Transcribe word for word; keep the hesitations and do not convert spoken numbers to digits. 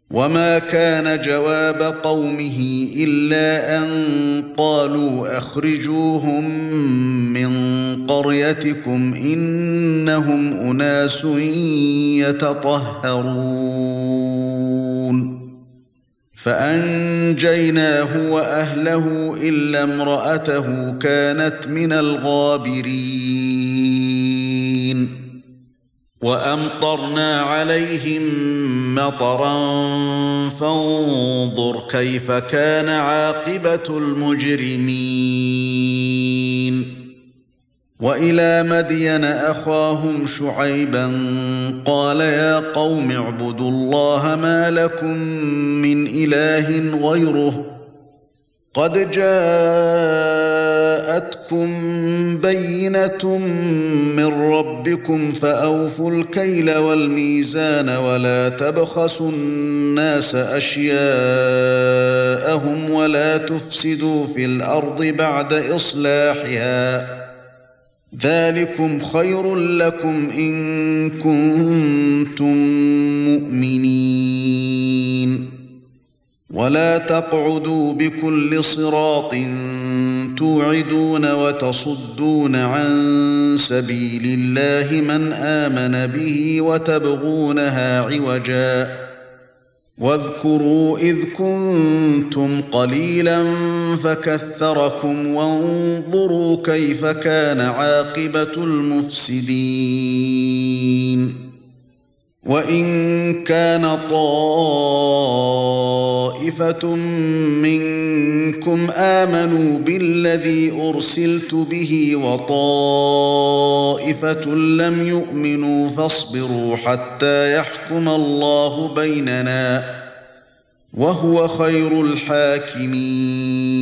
وما كان جواب قومه إلا أن قالوا أخرجوهم من قريتكم إنهم أناس يتطهرون فأنجيناه وأهله إلا امرأته كانت من الغابرين وأمطرنا عليهم مطرا فانظر كيف كان عاقبة المجرمين وإلى مدين أخاهم شعيبا قال يا قوم اعبدوا الله ما لكم من إله غيره قد جاءتكم بينة من ربكم فأوفوا الكيل والميزان ولا تبخسوا الناس أشياءهم ولا تفسدوا في الأرض بعد إصلاحها ذلكم خير لكم إن كنتم مؤمنين ولا تقعدوا بكل صراط توعدون وتصدون عن سبيل الله من آمن به وتبغونها عوجا واذكروا إذ كنتم قليلا فكثركم وانظروا كيف كان عاقبة المفسدين وإن كان طائفة منكم آمنوا بالذي أرسلت به وطائفة لم يؤمنوا فاصبروا حتى يحكم الله بيننا وهو خير الحاكمين